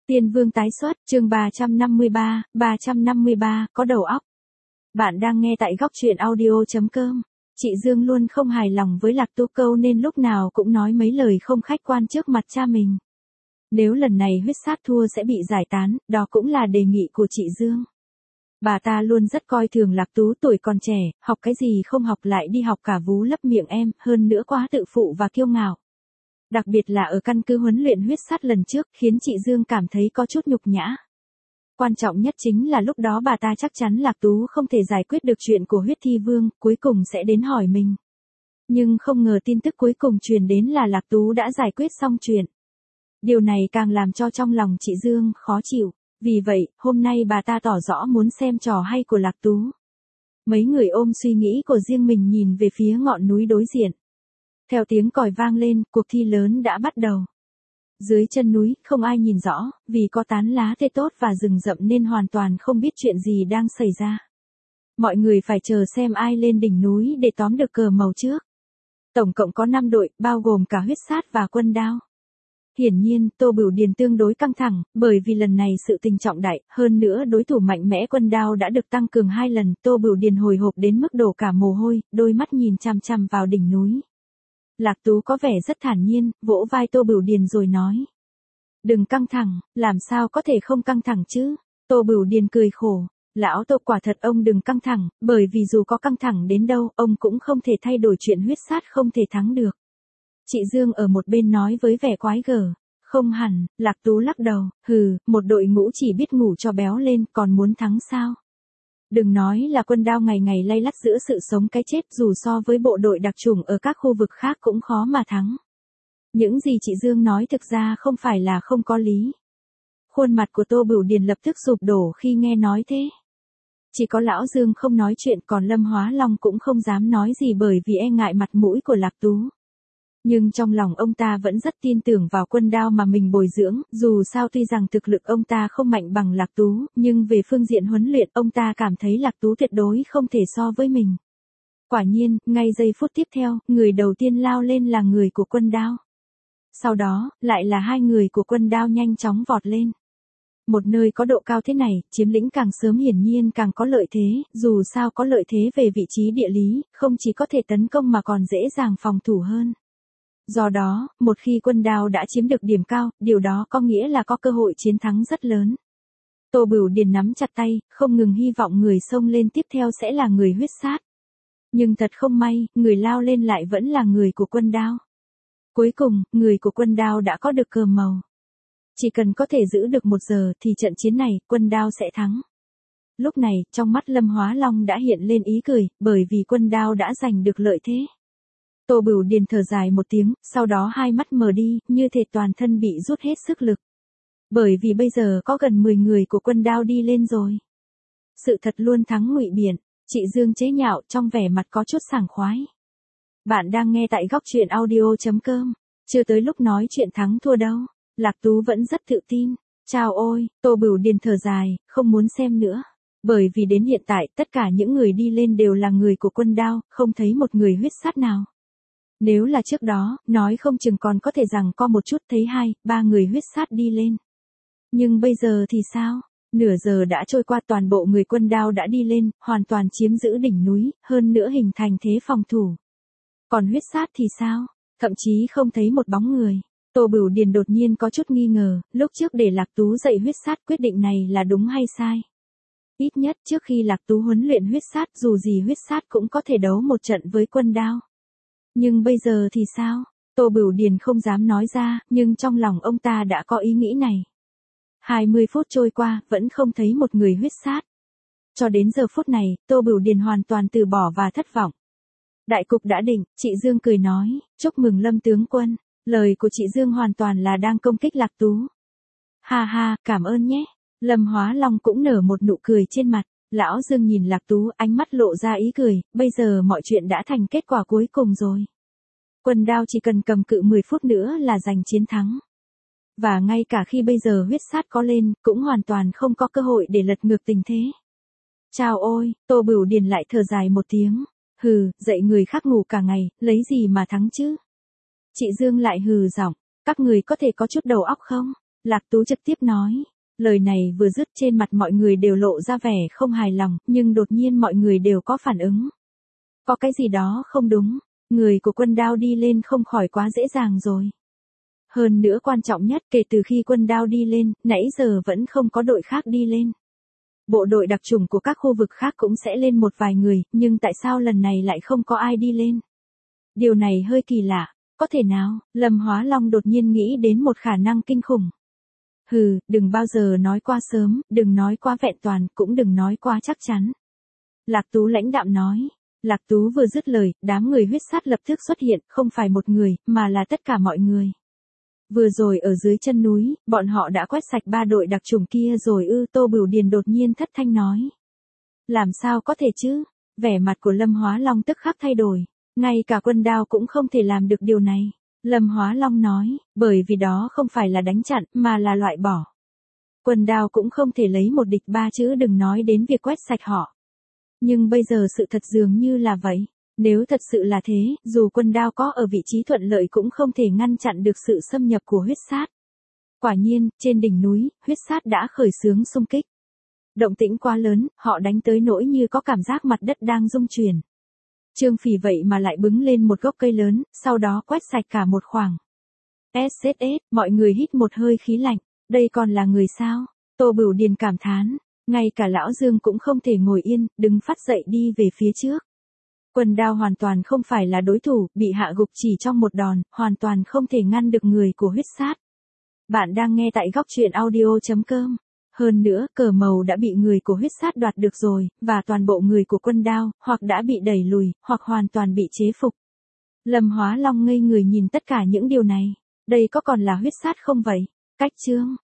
Tiên Vương tái xuất, chương 353, có đầu óc. Bạn đang nghe tại góc truyện audio.com. Chị Dương luôn không hài lòng với Lạc Tú Câu nên lúc nào cũng nói mấy lời không khách quan trước mặt cha mình. Nếu lần này huyết sát thua sẽ bị giải tán, đó cũng là đề nghị của chị Dương. Bà ta luôn rất coi thường Lạc Tú tuổi còn trẻ, học cái gì không học lại đi học cả vú lấp miệng em, hơn nữa quá tự phụ và kiêu ngạo. Đặc biệt là ở căn cứ huấn luyện huyết sát lần trước, khiến chị Dương cảm thấy có chút nhục nhã. Quan trọng nhất chính là lúc đó bà ta chắc chắn Lạc Tú không thể giải quyết được chuyện của huyết thi vương, cuối cùng sẽ đến hỏi mình. Nhưng không ngờ tin tức cuối cùng truyền đến là Lạc Tú đã giải quyết xong chuyện. Điều này càng làm cho trong lòng chị Dương khó chịu. Vì vậy, hôm nay bà ta tỏ rõ muốn xem trò hay của Lạc Tú. Mấy người ôm suy nghĩ của riêng mình nhìn về phía ngọn núi đối diện. Theo tiếng còi vang lên, cuộc thi lớn đã bắt đầu. Dưới chân núi, không ai nhìn rõ, vì có tán lá tê tốt và rừng rậm nên hoàn toàn không biết chuyện gì đang xảy ra. Mọi người phải chờ xem ai lên đỉnh núi để tóm được cờ màu trước. Tổng cộng có 5 đội, bao gồm cả huyết sát và quân đao. Hiển nhiên, Tô Bửu Điền tương đối căng thẳng, bởi vì lần này sự tình trọng đại, hơn nữa đối thủ mạnh mẽ quân đao đã được tăng cường 2 lần, Tô Bửu Điền hồi hộp đến mức đổ cả mồ hôi, đôi mắt nhìn chằm chằm vào đỉnh núi. Lạc Tú có vẻ rất thản nhiên, vỗ vai Tô Bửu Điền rồi nói. Đừng căng thẳng, làm sao có thể không căng thẳng chứ? Tô Bửu Điền cười khổ. Lão Tô quả thật ông đừng căng thẳng, bởi vì dù có căng thẳng đến đâu, ông cũng không thể thay đổi chuyện huyết sát không thể thắng được. Chị Dương ở một bên nói với vẻ quái gở. Không hẳn, Lạc Tú lắc đầu, một đội ngũ chỉ biết ngủ cho béo lên còn muốn thắng sao? Đừng nói là quân đao ngày ngày lay lắt giữa sự sống cái chết, dù so với bộ đội đặc chủng ở các khu vực khác cũng khó mà thắng. Những gì chị Dương nói thực ra không phải là không có lý. Khuôn mặt của Tô Bửu Điền lập tức sụp đổ khi nghe nói thế. Chỉ có lão Dương không nói chuyện, còn Lâm Hóa Long cũng không dám nói gì bởi vì e ngại mặt mũi của Lạc Tú. Nhưng trong lòng ông ta vẫn rất tin tưởng vào quân đao mà mình bồi dưỡng, dù sao tuy rằng thực lực ông ta không mạnh bằng Lạc Tú, nhưng về phương diện huấn luyện ông ta cảm thấy Lạc Tú tuyệt đối không thể so với mình. Quả nhiên, ngay giây phút tiếp theo, người đầu tiên lao lên là người của quân đao. Sau đó, lại là 2 người của quân đao nhanh chóng vọt lên. Một nơi có độ cao thế này, chiếm lĩnh càng sớm hiển nhiên càng có lợi thế, dù sao có lợi thế về vị trí địa lý, không chỉ có thể tấn công mà còn dễ dàng phòng thủ hơn. Do đó, một khi quân đao đã chiếm được điểm cao, điều đó có nghĩa là có cơ hội chiến thắng rất lớn. Tô Bửu Điền nắm chặt tay, không ngừng hy vọng người xông lên tiếp theo sẽ là người huyết sát. Nhưng thật không may, người lao lên lại vẫn là người của quân đao. Cuối cùng, người của quân đao đã có được cờ màu. Chỉ cần có thể giữ được 1 giờ thì trận chiến này, quân đao sẽ thắng. Lúc này, trong mắt Lâm Hóa Long đã hiện lên ý cười, bởi vì quân đao đã giành được lợi thế. Tô Bửu Điền thở dài một tiếng, sau đó hai mắt mờ đi, như thể toàn thân bị rút hết sức lực. Bởi vì bây giờ có gần 10 người của quân đao đi lên rồi. Sự thật luôn thắng ngụy biện, chị Dương chế nhạo trong vẻ mặt có chút sảng khoái. Bạn đang nghe tại góc truyện audio.com, chưa tới lúc nói chuyện thắng thua đâu. Lạc Tú vẫn rất tự tin. Chao ôi, Tô Bửu Điền thở dài, không muốn xem nữa. Bởi vì đến hiện tại tất cả những người đi lên đều là người của quân đao, không thấy một người huyết sát nào. Nếu là trước đó, nói không chừng còn có thể rằng có một chút thấy 2, 3 người huyết sát đi lên. Nhưng bây giờ thì sao? Nửa giờ đã trôi qua, toàn bộ người quân đao đã đi lên, hoàn toàn chiếm giữ đỉnh núi, hơn nữa hình thành thế phòng thủ. Còn huyết sát thì sao? Thậm chí không thấy một bóng người. Tô Bửu Điền đột nhiên có chút nghi ngờ, lúc trước để Lạc Tú dạy huyết sát quyết định này là đúng hay sai? Ít nhất trước khi Lạc Tú huấn luyện huyết sát, dù gì huyết sát cũng có thể đấu một trận với quân đao. Nhưng bây giờ thì sao? Tô Bửu Điền không dám nói ra, nhưng trong lòng ông ta đã có ý nghĩ này. 20 phút trôi qua, vẫn không thấy một người huyết sát. Cho đến giờ phút này, Tô Bửu Điền hoàn toàn từ bỏ và thất vọng. Đại cục đã định, chị Dương cười nói, chúc mừng Lâm tướng quân. Lời của chị Dương hoàn toàn là đang công kích Lạc Tú. Ha ha, cảm ơn nhé. Lâm Hóa Long cũng nở một nụ cười trên mặt. Lão Dương nhìn Lạc Tú, ánh mắt lộ ra ý cười, bây giờ mọi chuyện đã thành kết quả cuối cùng rồi. Quân đao chỉ cần cầm cự 10 phút nữa là giành chiến thắng. Và ngay cả khi bây giờ huyết sát có lên, cũng hoàn toàn không có cơ hội để lật ngược tình thế. Chao ôi, Tô Bửu Điền lại thở dài một tiếng. Dạy người khác ngủ cả ngày, lấy gì mà thắng chứ? Chị Dương lại hừ giọng, các người có thể có chút đầu óc không? Lạc Tú trực tiếp nói. Lời này vừa dứt trên mặt mọi người đều lộ ra vẻ không hài lòng, nhưng đột nhiên mọi người đều có phản ứng. Có cái gì đó không đúng, người của Quân Đao đi lên không khỏi quá dễ dàng rồi. Hơn nữa quan trọng nhất, kể từ khi Quân Đao đi lên, nãy giờ vẫn không có đội khác đi lên. Bộ đội đặc chủng của các khu vực khác cũng sẽ lên một vài người, nhưng tại sao lần này lại không có ai đi lên? Điều này hơi kỳ lạ, có thể nào? Lâm Hóa Long đột nhiên nghĩ đến một khả năng kinh khủng. Hừ, đừng bao giờ nói quá sớm, đừng nói quá vẹn toàn, cũng đừng nói quá chắc chắn. Lạc Tú lãnh đạm nói. Lạc Tú vừa dứt lời, đám người huyết sát lập tức xuất hiện, không phải một người, mà là tất cả mọi người. Vừa rồi ở dưới chân núi, bọn họ đã quét sạch 3 đội đặc chủng kia rồi ư? Tô Bửu Điền đột nhiên thất thanh nói. Làm sao có thể chứ? Vẻ mặt của Lâm Hóa Long tức khắc thay đổi. Ngay cả Quân Đao cũng không thể làm được điều này. Lâm Hóa Long nói, bởi vì đó không phải là đánh chặn, mà là loại bỏ. Quân Đao cũng không thể lấy một địch 3 chứ đừng nói đến việc quét sạch họ. Nhưng bây giờ sự thật dường như là vậy. Nếu thật sự là thế, dù Quân Đao có ở vị trí thuận lợi cũng không thể ngăn chặn được sự xâm nhập của huyết sát. Quả nhiên, trên đỉnh núi, huyết sát đã khởi xướng xung kích. Động tĩnh quá lớn, họ đánh tới nỗi như có cảm giác mặt đất đang rung chuyển. Trương Phỉ vậy mà lại bứng lên một gốc cây lớn, sau đó quét sạch cả một khoảng. SSS, mọi người hít một hơi khí lạnh. Đây còn là người sao? Tô Bửu Điền cảm thán. Ngay cả Lão Dương cũng không thể ngồi yên, đứng phát dậy đi về phía trước. Quân Đao hoàn toàn không phải là đối thủ, bị hạ gục chỉ trong một đòn, hoàn toàn không thể ngăn được người của huyết sát. Bạn đang nghe tại góc truyện audio.com. Hơn nữa, cờ màu đã bị người của huyết sát đoạt được rồi, và toàn bộ người của Quân Đao, hoặc đã bị đẩy lùi, hoặc hoàn toàn bị chế phục. Lâm Hóa Long ngây người nhìn tất cả những điều này. Đây có còn là huyết sát không vậy? Cách chương.